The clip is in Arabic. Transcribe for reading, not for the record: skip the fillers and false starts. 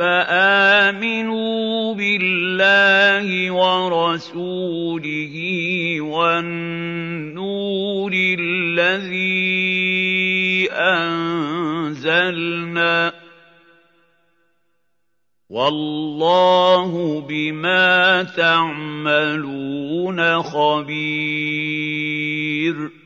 فآمنوا بالله ورسوله والنور الذي أنزلنا والله بما تعملون خبير